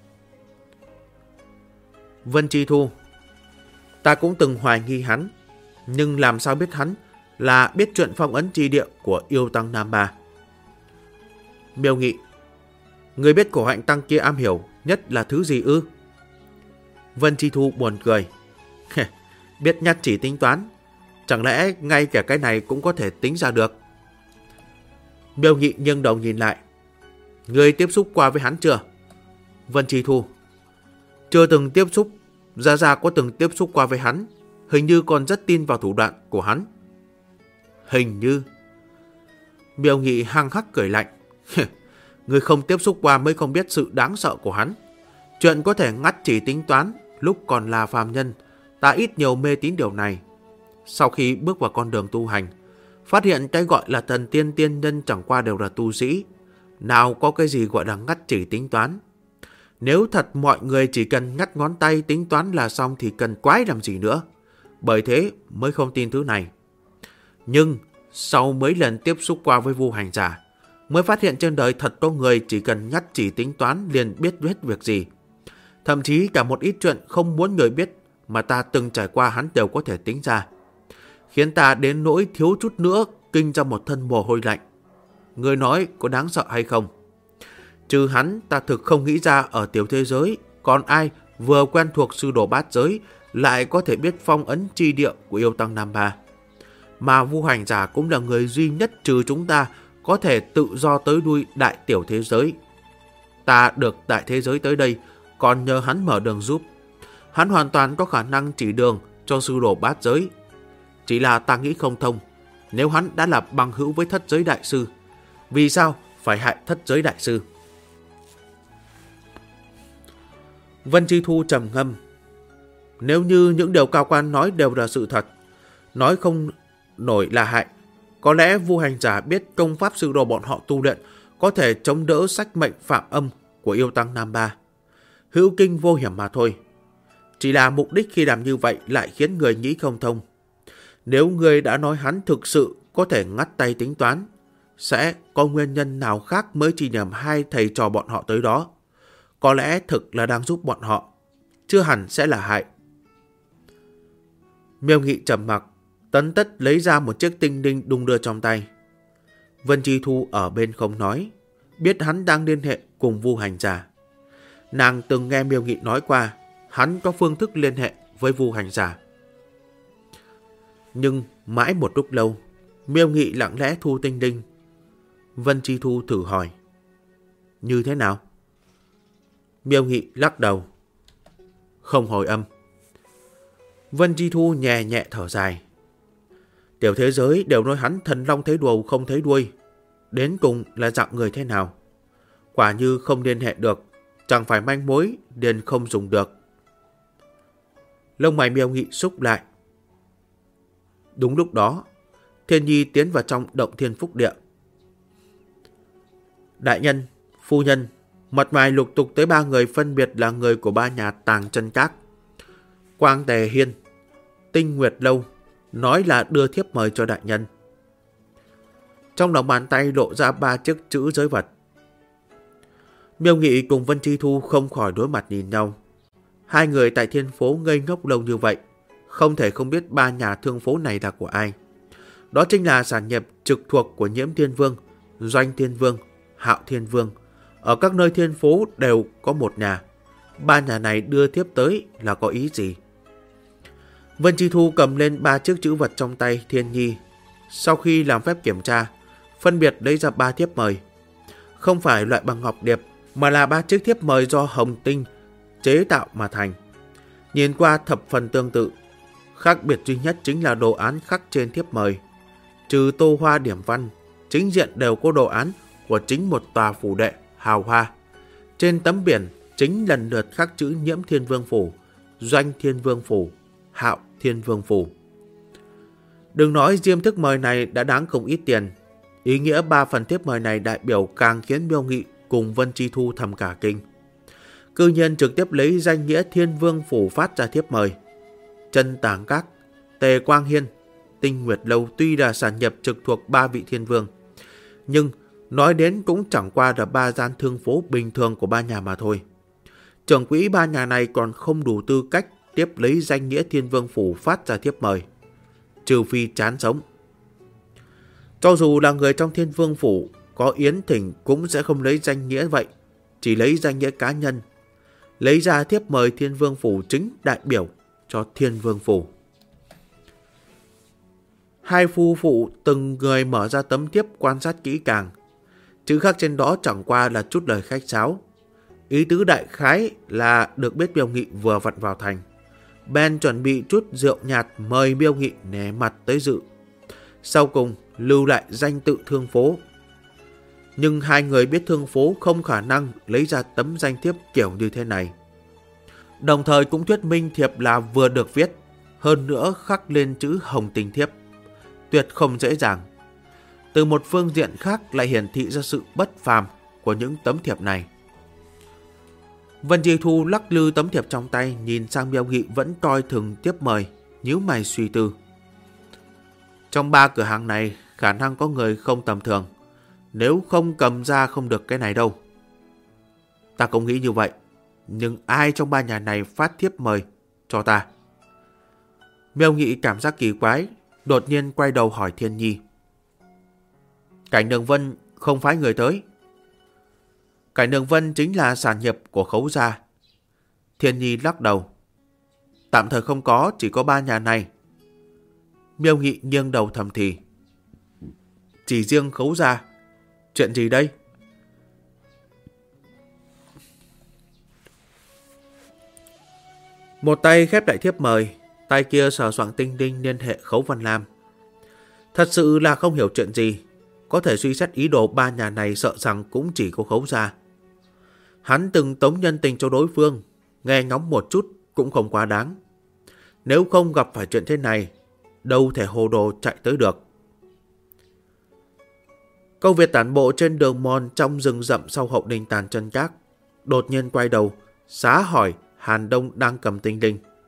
Vân Chi Thu. Ta cũng từng hoài nghi hắn, nhưng làm sao biết hắn là biết chuyện phong ấn chi địa của yêu tăng Nam Ba. Miêu Nghị. Người biết cổ hạnh tăng kia am hiểu nhất là thứ gì ư? Vân Chi Thu buồn cười. Biết nhát chỉ tính toán, chẳng lẽ ngay cả cái này cũng có thể tính ra được? Miêu Nghị nghiêng đầu nhìn lại. Người tiếp xúc qua với hắn chưa? Vân Chi Thu. Chưa từng tiếp xúc. Gia Gia có từng tiếp xúc qua với hắn, hình như còn rất tin vào thủ đoạn của hắn. Hình như. Miêu Nghị hăng hắc cười lạnh. Người không tiếp xúc qua mới không biết sự đáng sợ của hắn. Chuyện có thể ngắt chỉ tính toán lúc còn là phàm nhân, ta ít nhiều mê tín điều này. Sau khi bước vào con đường tu hành, phát hiện cái gọi là thần tiên tiên nhân chẳng qua đều là tu sĩ. Nào có cái gì gọi là ngắt chỉ tính toán. Nếu thật mọi người chỉ cần ngắt ngón tay tính toán là xong thì cần quái làm gì nữa. Bởi thế mới không tin thứ này. Nhưng sau mấy lần tiếp xúc qua với Vu Hành Giả, mới phát hiện trên đời thật có người chỉ cần ngắt chỉ tính toán liền biết hết việc gì. Thậm chí cả một ít chuyện không muốn người biết mà ta từng trải qua hắn đều có thể tính ra. Khiến ta đến nỗi thiếu chút nữa kinh ra một thân mồ hôi lạnh. Người nói có đáng sợ hay không? Trừ hắn, ta thực không nghĩ ra ở tiểu thế giới còn ai vừa quen thuộc sư đồ bát giới lại có thể biết phong ấn chi địa của yêu tăng Nam Ba. Mà Vu Hành Giả cũng là người duy nhất trừ chúng ta có thể tự do tới đuôi đại tiểu thế giới. Ta được đại thế giới tới đây còn nhờ hắn mở đường giúp. Hắn hoàn toàn có khả năng chỉ đường cho sư đồ bát giới. Chỉ là ta nghĩ không thông. Nếu hắn đã là bằng hữu với thất giới đại sư, vì sao phải hại thất giới đại sư? Vân Chi Thu trầm ngâm. Nếu như những điều cao quan nói đều là sự thật, nói không nổi là hại, có lẽ Vu Hành Giả biết công pháp sư đồ bọn họ tu luyện có thể chống đỡ sách mệnh phạm âm của yêu tăng Nam Ba. Hữu kinh vô hiểm mà thôi. Chỉ là mục đích khi làm như vậy lại khiến người nghĩ không thông. Nếu người đã nói hắn thực sự có thể ngắt tay tính toán, sẽ có nguyên nhân nào khác mới chỉ nhầm hai thầy trò bọn họ tới đó. Có lẽ thực là đang giúp bọn họ, chưa hẳn sẽ là hại. Miêu Nghị trầm mặc, Tấn Tất lấy ra một chiếc tinh linh đung đưa trong tay. Vân Chi Thu ở bên không nói, biết hắn đang liên hệ cùng Vu Hành Giả. Nàng từng nghe Miêu Nghị nói qua, hắn có phương thức liên hệ với Vu Hành Giả. Nhưng mãi một lúc lâu, Miêu Nghị lặng lẽ thu tinh linh. Vân Chi Thu thử hỏi, như thế nào? Miêu Nghị lắc đầu, không hồi âm. Vân Chi Thu nhẹ nhẹ thở dài. Tiểu thế giới đều nói hắn thần long thấy đầu không thấy đuôi, đến cùng là dạng người thế nào? Quả như không liên hệ được, chẳng phải manh mối liền không dùng được. Lông mày Miêu Nghị xúc lại. Đúng lúc đó, Thiên Nhi tiến vào trong động Thiên Phúc Địa. Đại nhân, phu nhân, mật mài lục tục tới 3 người phân biệt là người của 3 nhà Tàng Chân Các. Quang Tề Hiên, Tinh Nguyệt Lâu, nói là đưa thiếp mời cho đại nhân. Trong lòng bàn tay lộ ra 3 chiếc chữ giới vật. Miêu Nghị cùng Vân Chi Thu không khỏi đối mặt nhìn nhau. Hai người tại Thiên Phố ngây ngốc lâu như vậy, không thể không biết 3 nhà thương phố này là của ai. Đó chính là sản nghiệp trực thuộc của Nhiễm Thiên Vương, Doanh Thiên Vương, Hạo Thiên Vương. Ở các nơi Thiên Phố đều có một nhà. 3 nhà này đưa thiếp tới là có ý gì? Vân Chi Thu cầm lên 3 chiếc chữ vật trong tay Thiên Nhi. Sau khi làm phép kiểm tra, phân biệt lấy ra 3 thiếp mời. Không phải loại bằng ngọc điệp, mà là 3 chiếc thiếp mời do hồng tinh chế tạo mà thành. Nhìn qua thập phần tương tự. Khác biệt duy nhất chính là đồ án khắc trên thiếp mời. Trừ tô hoa điểm văn, chính diện đều có đồ án của chính một tòa phủ đệ hào hoa. Trên tấm biển chính lần lượt khắc chữ Nhiễm Thiên Vương Phủ, Doanh Thiên Vương Phủ, Hạo Thiên Vương Phủ. Đừng nói diêm thức mời này đã đáng không ít tiền. Ý nghĩa 3 phần thiếp mời này đại biểu càng khiến Miêu Nghị cùng Vân Chi Thu thầm cả kinh. Cư nhiên trực tiếp lấy danh nghĩa Thiên Vương Phủ phát ra thiếp mời. Chân Tàng Các, Tề Quang Hiên, Tinh Nguyệt Lâu tuy là sản nghiệp trực thuộc 3 vị Thiên Vương, nhưng nói đến cũng chẳng qua là 3 gian thương phố bình thường của 3 nhà mà thôi. Trưởng quỹ 3 nhà này còn không đủ tư cách tiếp lấy danh nghĩa Thiên Vương Phủ phát ra thiếp mời, trừ phi chán sống. Cho dù là người trong Thiên Vương Phủ có yến thỉnh cũng sẽ không lấy danh nghĩa vậy, chỉ lấy danh nghĩa cá nhân. Lấy ra thiếp mời Thiên Vương Phủ chính đại biểu cho Thiên Vương Phủ. Hai phu phụ từng người mở ra tấm thiếp quan sát kỹ càng. Chữ khắc trên đó chẳng qua là chút lời khách sáo. Ý tứ đại khái là được biết Miêu Nghị vừa vặn vào thành. Ben chuẩn bị chút rượu nhạt mời Miêu Nghị nể mặt tới dự. Sau cùng lưu lại danh tự thương phố. Nhưng hai người biết thương phố không khả năng lấy ra tấm danh thiếp kiểu như thế này. Đồng thời cũng thuyết minh thiệp là vừa được viết, hơn nữa khắc lên chữ hồng tinh thiếp. Tuyệt không dễ dàng. Từ một phương diện khác lại hiển thị ra sự bất phàm của những tấm thiệp này. Vân Chi Thu lắc lư tấm thiệp trong tay, nhìn sang Miêu Nghị vẫn coi thường tiếp mời, nhíu mày suy tư. Trong 3 cửa hàng này khả năng có người không tầm thường, nếu không cầm ra không được cái này đâu. Ta cũng nghĩ như vậy, nhưng ai trong 3 nhà này phát thiếp mời cho ta? Miêu Nghị cảm giác kỳ quái, đột nhiên quay đầu hỏi Thiên Nhi. Cảnh Đường Vân không phái người tới. Cảnh Đường Vân chính là sản nghiệp của Khấu gia. Thiên Nhi lắc đầu. Tạm thời không có, chỉ có 3 nhà này. Miêu Nghị nghiêng đầu thầm thì. Chỉ riêng Khấu gia. Chuyện gì đây? Một tay khép lại thiếp mời, tay kia sờ soạng tinh linh liên hệ Khấu Văn Lam. Thật sự là không hiểu chuyện gì. Có thể suy xét ý đồ 3 nhà này sợ rằng cũng chỉ có Khấu gia. Hắn từng tống nhân tình cho đối phương, nghe ngóng một chút cũng không quá đáng. Nếu không gặp phải chuyện thế này, đâu thể hồ đồ chạy tới được. Công việc tản bộ trên đường mòn trong rừng rậm sau hậu đình Tàn Chân Các, đột nhiên quay đầu, xá hỏi Hàn Đông đang cầm tinh linh.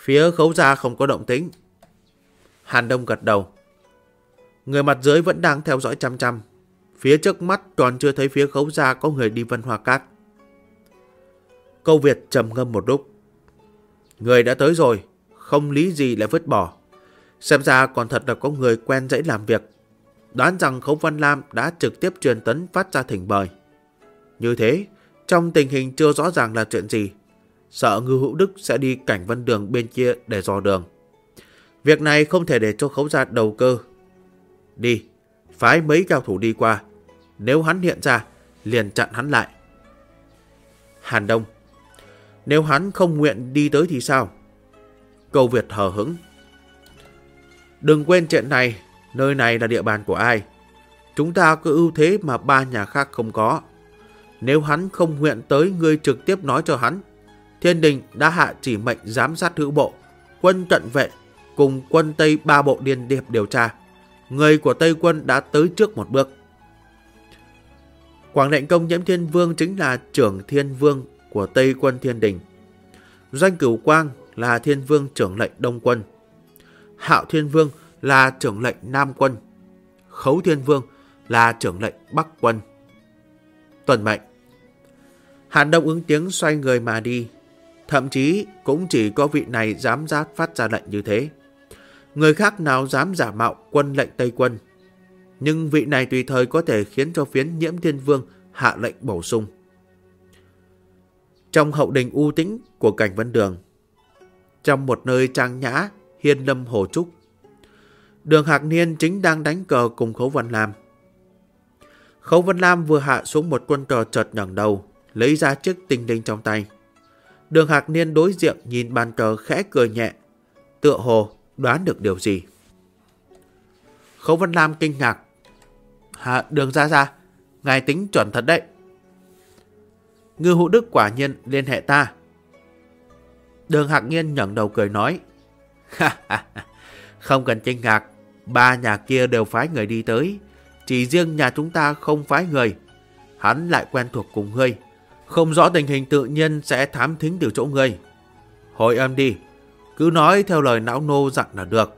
Phía Khấu gia không có động tĩnh. Hàn Đông gật đầu. Người mặt dưới vẫn đang theo dõi chăm chăm. Phía trước mắt còn chưa thấy phía Khấu gia có người đi Vân Hoa Các. Câu Việt trầm ngâm một lúc. Người đã tới rồi, không lý gì lại vứt bỏ. Xem ra còn thật là có người quen dãy làm việc. Đoán rằng Khấu Văn Lam đã trực tiếp truyền tấn phát ra thỉnh mời. Như thế, trong tình hình chưa rõ ràng là chuyện gì, sợ Ngưu Hữu Đức sẽ đi Cảnh Vân Đường bên kia để dò đường. Việc này không thể để cho Khấu gia đầu cơ. Đi, phái mấy cao thủ đi qua. Nếu hắn hiện ra, liền chặn hắn lại. Hàn Đông. Nếu hắn không nguyện đi tới thì sao? Câu Việt hờ hững. Đừng quên chuyện này, nơi này là địa bàn của ai. Chúng ta có ưu thế mà ba nhà khác không có. Nếu hắn không nguyện tới, ngươi trực tiếp nói cho hắn. Thiên Đình đã hạ chỉ mệnh giám sát hữu bộ, quân cận vệ cùng quân Tây ba bộ điên điệp điều tra. Người của Tây quân đã tới trước một bước. Quảng lệnh công Nhiễm Thiên Vương chính là trưởng Thiên Vương của Tây quân Thiên Đình. Doanh Cửu Quang là Thiên Vương trưởng lệnh Đông quân. Hạo Thiên Vương là trưởng lệnh Nam quân. Khấu Thiên Vương là trưởng lệnh Bắc quân. Tuần mệnh. Hàn Đông ứng tiếng xoay người mà đi. Thậm chí cũng chỉ có vị này dám phát ra lệnh như thế. Người khác nào dám giả mạo quân lệnh Tây quân. Nhưng vị này tùy thời có thể khiến cho phiến Nhiễm Thiên Vương hạ lệnh bổ sung. Trong hậu đình u tĩnh của Cảnh Vân Đường, trong một nơi trang nhã, hiên lâm hồ trúc, Đường Hạc Niên chính đang đánh cờ cùng Khấu Văn Lam. Khấu Văn Lam vừa hạ xuống một quân cờ, chợt ngẩng đầu, lấy ra chiếc tinh linh trong tay. Đường Hạc Niên đối diện nhìn bàn cờ khẽ cười nhẹ, tựa hồ đoán được điều gì. Khấu Văn Lam kinh ngạc. Đường ra, ngài tính chuẩn thật đấy. Ngưu Hữu Đức quả nhiên liên hệ ta. Đường Hạc Niên ngẩng đầu cười nói. Không cần kinh ngạc, ba nhà kia đều phái người đi tới, chỉ riêng nhà chúng ta không phái người. Hắn lại quen thuộc cùng ngươi, không rõ tình hình tự nhiên sẽ thám thính từ chỗ ngươi. Hồi âm đi, cứ nói theo lời não nô dặn là được.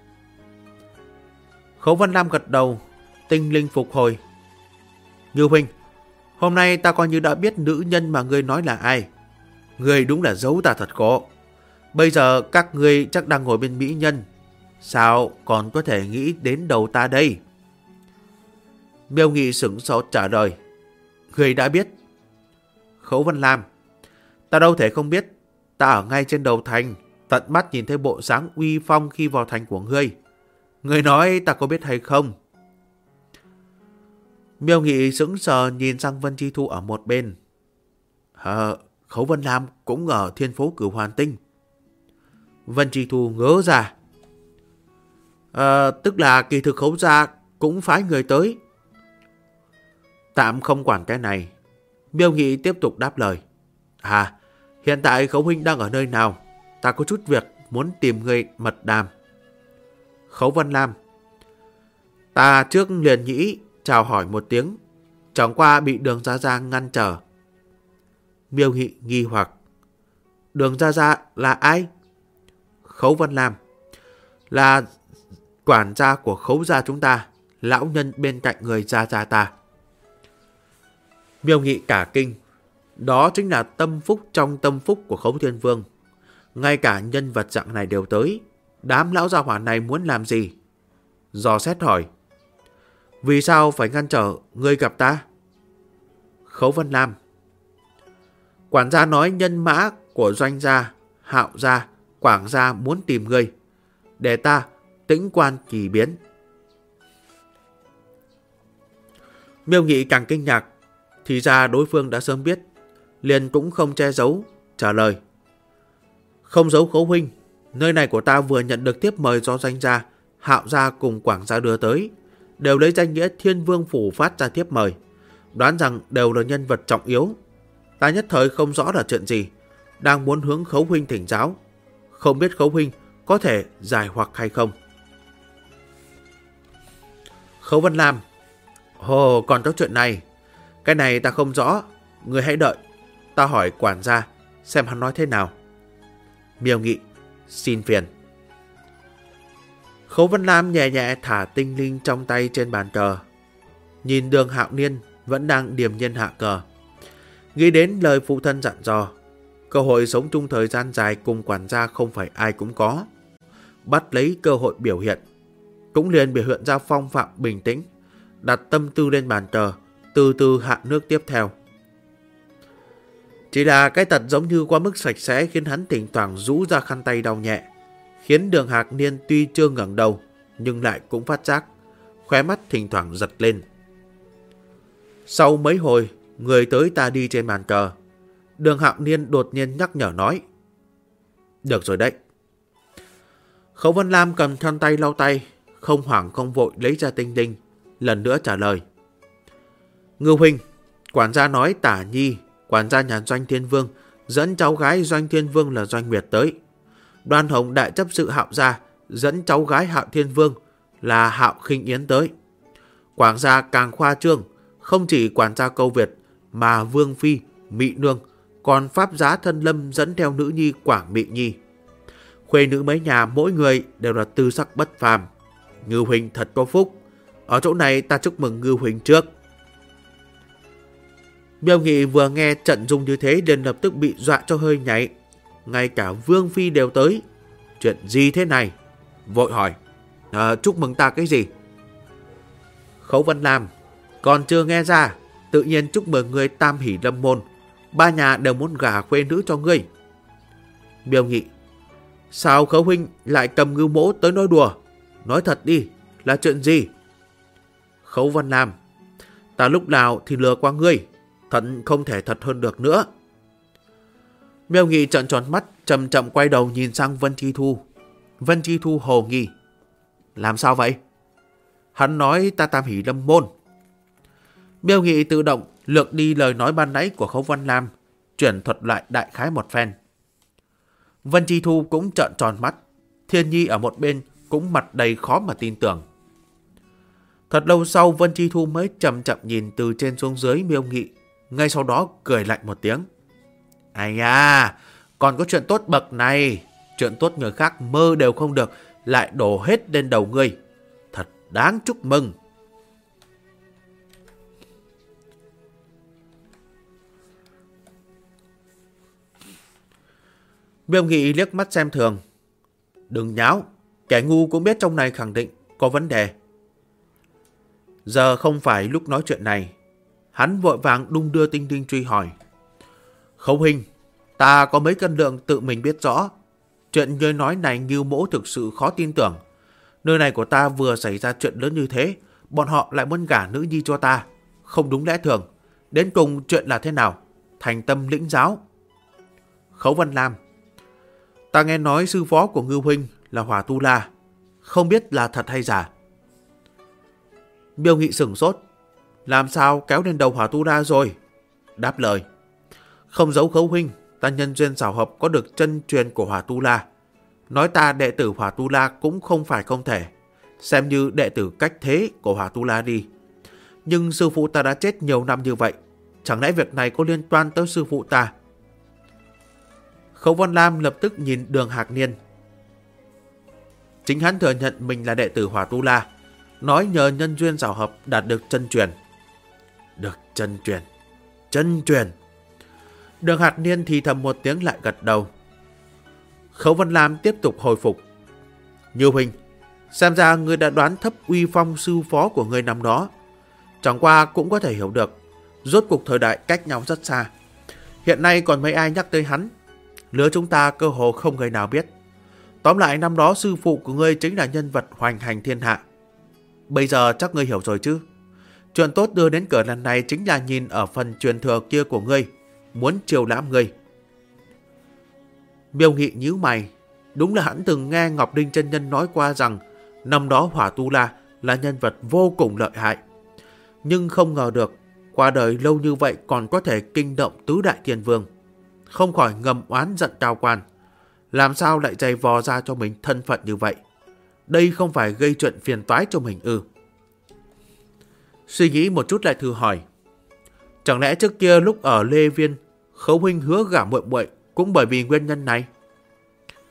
Khấu Văn Lam gật đầu, tinh linh phục hồi. Ngưu huynh, hôm nay ta coi như đã biết nữ nhân mà ngươi nói là ai. Ngươi đúng là giấu ta thật khó. Bây giờ các ngươi chắc đang ngồi bên mỹ nhân, sao còn có thể nghĩ đến đầu ta đây? Miêu Nghị sững sốt trả lời. Ngươi đã biết. Khấu Văn Lam. Ta đâu thể không biết. Ta ở ngay trên đầu thành, tận mắt nhìn thấy bộ dáng uy phong khi vào thành của ngươi. Ngươi nói ta có biết hay không? Miêu Nghị sững sờ nhìn sang Vân Chi Thu ở một bên. Khấu Văn Lam cũng ở Thiên Phố Cửu Hoàn Tinh. Vân Chi Thu ngớ ra. Tức là kỳ thực Khấu gia cũng phái người tới. Tạm không quản cái này. Miêu Nghị tiếp tục đáp lời. Hiện tại Khấu huynh đang ở nơi nào? Ta có chút việc muốn tìm người mật đàm. Khấu Văn Lam. Ta trước liền nghĩ chào hỏi một tiếng, chẳng qua bị Đường Gia ngăn trở. Miêu Nghị nghi hoặc. Đường Gia là ai? Khấu Văn Lam. Là quản gia của Khấu gia chúng ta, lão nhân bên cạnh người Gia ta. Miêu Nghị cả kinh. Đó chính là tâm phúc trong tâm phúc của Khấu Thiên Vương. Ngay cả nhân vật dạng này đều tới. Đám lão gia hỏa này muốn làm gì? Dò xét hỏi. Vì sao phải ngăn trở ngươi gặp ta? Khấu Văn Lam. Quản gia nói nhân mã của Doanh gia, Hạo gia, Quảng gia muốn tìm ngươi, để ta tĩnh quan kỳ biến. Miêu Nghị càng kinh ngạc. Thì ra đối phương đã sớm biết, liền cũng không che giấu, trả lời. Không giấu Khấu huynh, nơi này của ta vừa nhận được tiếp mời do Doanh gia, Hạo gia cùng Quảng gia đưa tới, đều lấy danh nghĩa Thiên Vương phủ phát ra tiếp mời, đoán rằng đều là nhân vật trọng yếu. Ta nhất thời không rõ là chuyện gì, đang muốn hướng Khấu huynh thỉnh giáo, không biết Khấu huynh có thể giải hoặc hay không. Khấu Văn Lam. Còn có chuyện này. Cái này ta không rõ, người hãy đợi, ta hỏi quản gia xem hắn nói thế nào. Miêu Nghị. Xin phiền. Khấu Vân Lam nhẹ nhẹ thả tinh linh trong tay trên bàn cờ. Nhìn Đường Hạo Niên vẫn đang điềm nhiên hạ cờ. Nghĩ đến lời phụ thân dặn dò, cơ hội sống chung thời gian dài cùng quản gia không phải ai cũng có. Bắt lấy cơ hội biểu hiện, cũng liền biểu hiện ra phong phạm bình tĩnh, đặt tâm tư lên bàn cờ, từ từ hạ nước tiếp theo. Chỉ là cái tật giống như quá mức sạch sẽ khiến hắn thỉnh thoảng rũ ra khăn tay đau nhẹ, khiến Đường Hạc Niên tuy chưa ngẩng đầu nhưng lại cũng phát giác, khóe mắt thỉnh thoảng giật lên. Sau mấy hồi người tới ta đi trên bàn cờ, Đường Hạo Niên đột nhiên nhắc nhở nói: được rồi đấy. Khấu Vân Lam cầm khăn tay lau tay, không hoảng không vội lấy ra tinh linh, lần nữa trả lời: Ngưu huynh, quản gia nói Tả Nhi, quản gia nhà Doanh Thiên Vương, dẫn cháu gái Doanh Thiên Vương là Doanh Nguyệt tới. Đoan Hồng đại chấp sự Hạo gia dẫn cháu gái Hạo Thiên Vương là Hạo Khinh Yến tới. Quản gia càng khoa trương, không chỉ quản gia Câu Việt mà Vương Phi, Mị Nương, còn Pháp Giá Thân Lâm dẫn theo nữ nhi Quảng Mị Nhi. Khuê nữ mấy nhà mỗi người đều là tư sắc bất phàm. Ngưu huynh thật có phúc. Ở chỗ này ta chúc mừng Ngưu huynh trước. Miêu Nghị vừa nghe trận dung như thế liền lập tức bị dọa cho hơi nhảy. Ngay cả Vương Phi đều tới. Chuyện gì thế này? Vội hỏi: chúc mừng ta cái gì? Khấu Vân Lam: còn chưa nghe ra, tự nhiên chúc mừng người tam hỷ lâm môn. Ba nhà đều muốn gả khuê nữ cho ngươi. Miêu Nghị: sao Khấu huynh lại cầm Ngưu mỗ tới nói đùa? Nói thật đi, là chuyện gì? Khấu Vân Lam: ta lúc nào thì lừa qua ngươi, thật không thể thật hơn được nữa. Miêu Nghị trợn tròn mắt, chậm chậm quay đầu nhìn sang Vân Chi Thu. Vân Chi Thu hồ nghi: làm sao vậy? Hắn nói ta tam hỷ lâm môn. Miêu Nghị tự động lược đi lời nói ban nãy của Khấu Vân Lam, chuyển thuật lại đại khái một phen. Vân Chi Thu cũng trợn tròn mắt, Thiên Nhi ở một bên cũng mặt đầy khó mà tin tưởng. Thật lâu sau Vân Chi Thu mới chậm chậm nhìn từ trên xuống dưới Miêu Nghị, ngay sau đó cười lạnh một tiếng: ai à, còn có chuyện tốt bậc này, chuyện tốt người khác mơ đều không được, lại đổ hết lên đầu ngươi, thật đáng chúc mừng. Miêu Nghị liếc mắt xem thường: đừng nháo, kẻ ngu cũng biết trong này khẳng định có vấn đề. Giờ không phải lúc nói chuyện này. Hắn vội vàng đung đưa tinh linh truy hỏi: Khấu huynh, ta có mấy cân lượng tự mình biết rõ. Chuyện ngươi nói này Ngưu mỗ thực sự khó tin tưởng. Nơi này của ta vừa xảy ra chuyện lớn như thế, bọn họ lại muốn gả nữ nhi cho ta, không đúng lẽ thường. Đến cùng chuyện là thế nào? Thành tâm lĩnh giáo. Khấu Vân Lam: ta nghe nói sư phó của Ngưu huynh là Hỏa Tu La, không biết là thật hay giả. Miêu Nghị sửng sốt: làm sao kéo lên đầu Hỏa Tu La rồi? Đáp lời: không giấu Khấu huynh, ta nhân duyên xảo hợp có được chân truyền của Hỏa Tu La. Nói ta đệ tử Hỏa Tu La cũng không phải không thể, xem như đệ tử cách thế của Hỏa Tu La đi. Nhưng sư phụ ta đã chết nhiều năm như vậy, chẳng lẽ việc này có liên quan tới sư phụ ta? Khấu Vân Lam lập tức nhìn Đường Hạc Niên. Chính hắn thừa nhận mình là đệ tử Hỏa Tu La, nói nhờ nhân duyên xảo hợp đạt được chân truyền. Được chân truyền, chân truyền. Đường Hạc Niên thì thầm một tiếng lại gật đầu. Khấu Vân Lam tiếp tục hồi phục: Như huynh, xem ra ngươi đã đoán thấp uy phong sư phó của ngươi năm đó. Chẳng qua cũng có thể hiểu được, rốt cuộc thời đại cách nhau rất xa. Hiện nay còn mấy ai nhắc tới hắn. Lứa chúng ta cơ hồ không người nào biết. Tóm lại năm đó sư phụ của ngươi chính là nhân vật hoành hành thiên hạ. Bây giờ chắc ngươi hiểu rồi chứ. Chuyện tốt đưa đến cửa lần này chính là nhìn ở phần truyền thừa kia của ngươi, muốn chiều lãm ngươi. Miêu Nghị nhíu mày. Đúng là hắn từng nghe Ngọc Đinh chân nhân nói qua rằng năm đó Hỏa Tu La là nhân vật vô cùng lợi hại. Nhưng không ngờ được, qua đời lâu như vậy còn có thể kinh động tứ đại thiên vương. Không khỏi ngầm oán giận cao quan. Làm sao lại dày vò ra cho mình thân phận như vậy? Đây không phải gây chuyện phiền toái cho mình ư? Suy nghĩ một chút lại thử hỏi: chẳng lẽ trước kia lúc ở Lê Viên, Khấu huynh hứa gả muội muội cũng bởi vì nguyên nhân này?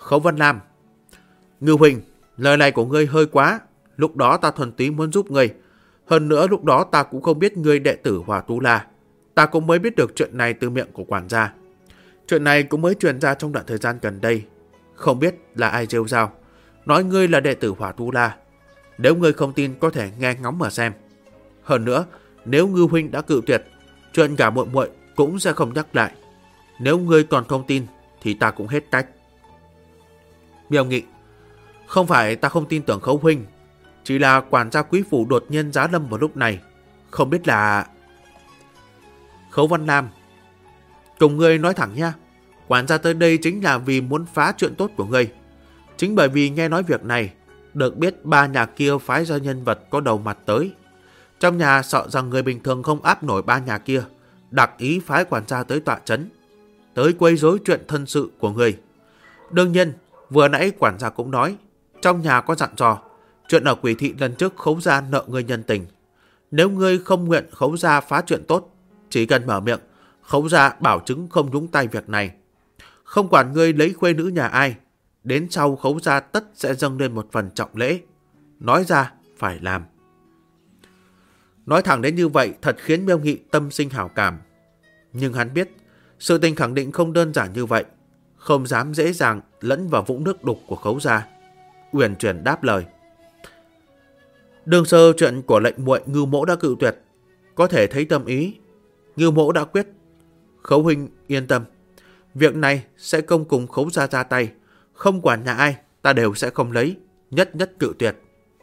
Khấu Vân Lam: Ngư huynh, lời này của ngươi hơi quá. Lúc đó ta thuần túy muốn giúp ngươi. Hơn nữa lúc đó ta cũng không biết ngươi đệ tử Hỏa Tu La. Ta cũng mới biết được chuyện này từ miệng của quản gia. Chuyện này cũng mới truyền ra trong đoạn thời gian gần đây. Không biết là ai rêu rao nói ngươi là đệ tử Hỏa Tu La. Nếu ngươi không tin có thể nghe ngóng mà xem. Hơn nữa, nếu Ngư huynh đã cự tuyệt, chuyện gả muội muội cũng sẽ không nhắc lại. Nếu ngươi còn không tin thì ta cũng hết cách. Miêu Nghị: Không phải ta không tin tưởng Khấu huynh, chỉ là quản gia quý phủ đột nhiên giá lâm vào lúc này. Không biết là... Khấu Văn Lam: Cùng ngươi nói thẳng nha. Quản gia tới đây chính là vì muốn phá chuyện tốt của ngươi. Chính bởi vì nghe nói việc này, được biết ba nhà kia phái ra nhân vật có đầu mặt tới. Trong nhà sợ rằng người bình thường không áp nổi ba nhà kia, đặc ý phái quản gia tới tọa trấn, tới quấy rối chuyện thân sự của ngươi. Đương nhiên, vừa nãy quản gia cũng nói, trong nhà có dặn dò, chuyện ở Quỷ thị lần trước Khấu gia nợ ngươi nhân tình. Nếu ngươi không nguyện Khấu gia phá chuyện tốt, chỉ cần mở miệng, Khấu gia bảo chứng không nhúng tay việc này. Không quản ngươi lấy khuê nữ nhà ai, đến sau Khấu gia tất sẽ dâng lên một phần trọng lễ. Nói ra phải làm. Nói thẳng đến như vậy thật khiến Miêu Nghị tâm sinh hảo cảm. Nhưng hắn biết, sự tình khẳng định không đơn giản như vậy, không dám dễ dàng lẫn vào vũng nước đục của Khấu gia. Uyển chuyển đáp lời: Đương sơ chuyện của lệnh muội Ngư mỗ đã cự tuyệt, có thể thấy tâm ý. Ngư mỗ đã quyết. Khấu huynh yên tâm, việc này sẽ không cùng Khấu gia ra tay. Không quản nhà ai, ta đều sẽ không lấy, nhất cự tuyệt.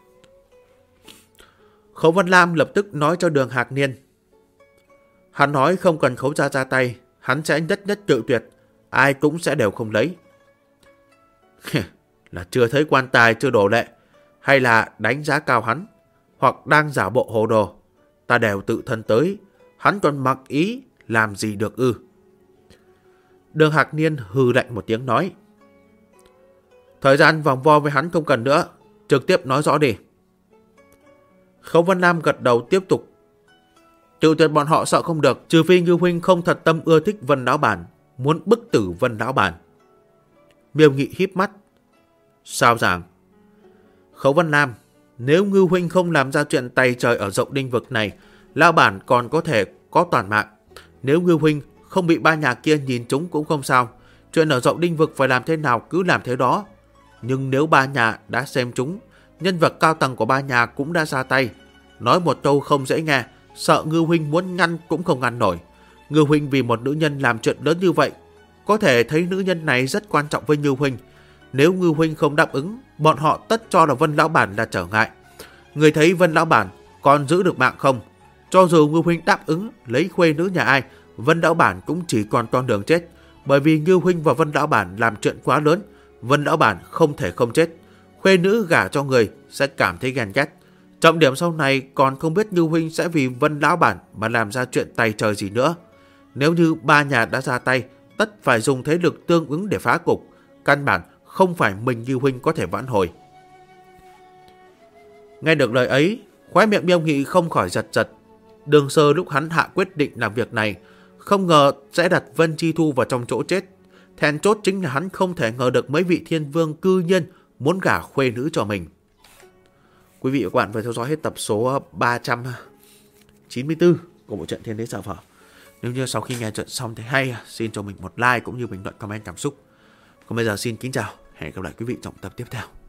Khấu Văn Lam lập tức nói cho Đường Hạc Niên. Hắn nói không cần Khấu gia ra tay, hắn sẽ nhất cự tuyệt, ai cũng sẽ đều không lấy. Là chưa thấy quan tài chưa đổ lệ, hay là đánh giá cao hắn, hoặc đang giả bộ hồ đồ, ta đều tự thân tới, hắn còn mặc ý làm gì được ư? Đường Hạc Niên hừ lạnh một tiếng nói: Thời gian vòng vo với hắn không cần nữa, trực tiếp nói rõ đi. Khấu Văn Lam gật đầu tiếp tục: Tự tuyệt bọn họ sợ không được, trừ phi Ngư huynh không thật tâm ưa thích Vân lão bản, muốn bức tử Vân lão bản. Miêu Nghị híp mắt: Sao rằng? Khấu Văn Lam: Nếu Ngư huynh không làm ra chuyện tay trời ở Dậu Đinh vực này, lão bản còn có thể có toàn mạng. Nếu Ngư huynh không bị ba nhà kia nhìn trúng cũng không sao, chuyện ở Dậu Đinh vực phải làm thế nào cứ làm thế đó. Nhưng nếu ba nhà đã xem trúng, nhân vật cao tầng của ba nhà cũng đã ra tay, nói một câu không dễ nghe, sợ Ngư huynh muốn ngăn cũng không ngăn nổi. Ngư huynh vì một nữ nhân làm chuyện lớn như vậy, có thể thấy nữ nhân này rất quan trọng với Ngư huynh. Nếu Ngư huynh không đáp ứng, bọn họ tất cho là Vân lão bản là trở ngại. Người thấy Vân lão bản còn giữ được mạng không? Cho dù Ngư huynh đáp ứng lấy khuê nữ nhà ai, Vân lão bản cũng chỉ còn con đường chết. Bởi vì Ngư huynh và Vân lão bản làm chuyện quá lớn, Vân lão bản không thể không chết. Khuê nữ gả cho người sẽ cảm thấy ghen ghét. Trọng điểm sau này còn không biết Ngư huynh sẽ vì Vân lão bản mà làm ra chuyện tay trời gì nữa. Nếu như ba nhà đã ra tay, tất phải dùng thế lực tương ứng để phá cục. Căn bản không phải mình Ngư huynh có thể vãn hồi. Nghe được lời ấy, khóe miệng Miêu Nghị không khỏi giật giật. Đường sơ lúc hắn hạ quyết định làm việc này, không ngờ sẽ đặt Vân Chi Thu vào trong chỗ chết. Then chốt chính là hắn không thể ngờ được mấy vị thiên vương cư nhiên muốn gả khuê nữ cho mình. Quý vị và các bạn vừa theo dõi hết tập số 394 của bộ truyện Thiên Đế Giả Vợ. Nếu như sau khi nghe chuyện xong thấy hay, xin cho mình một like cũng như bình luận comment cảm xúc. Còn bây giờ xin kính chào, hẹn gặp lại quý vị trong tập tiếp theo.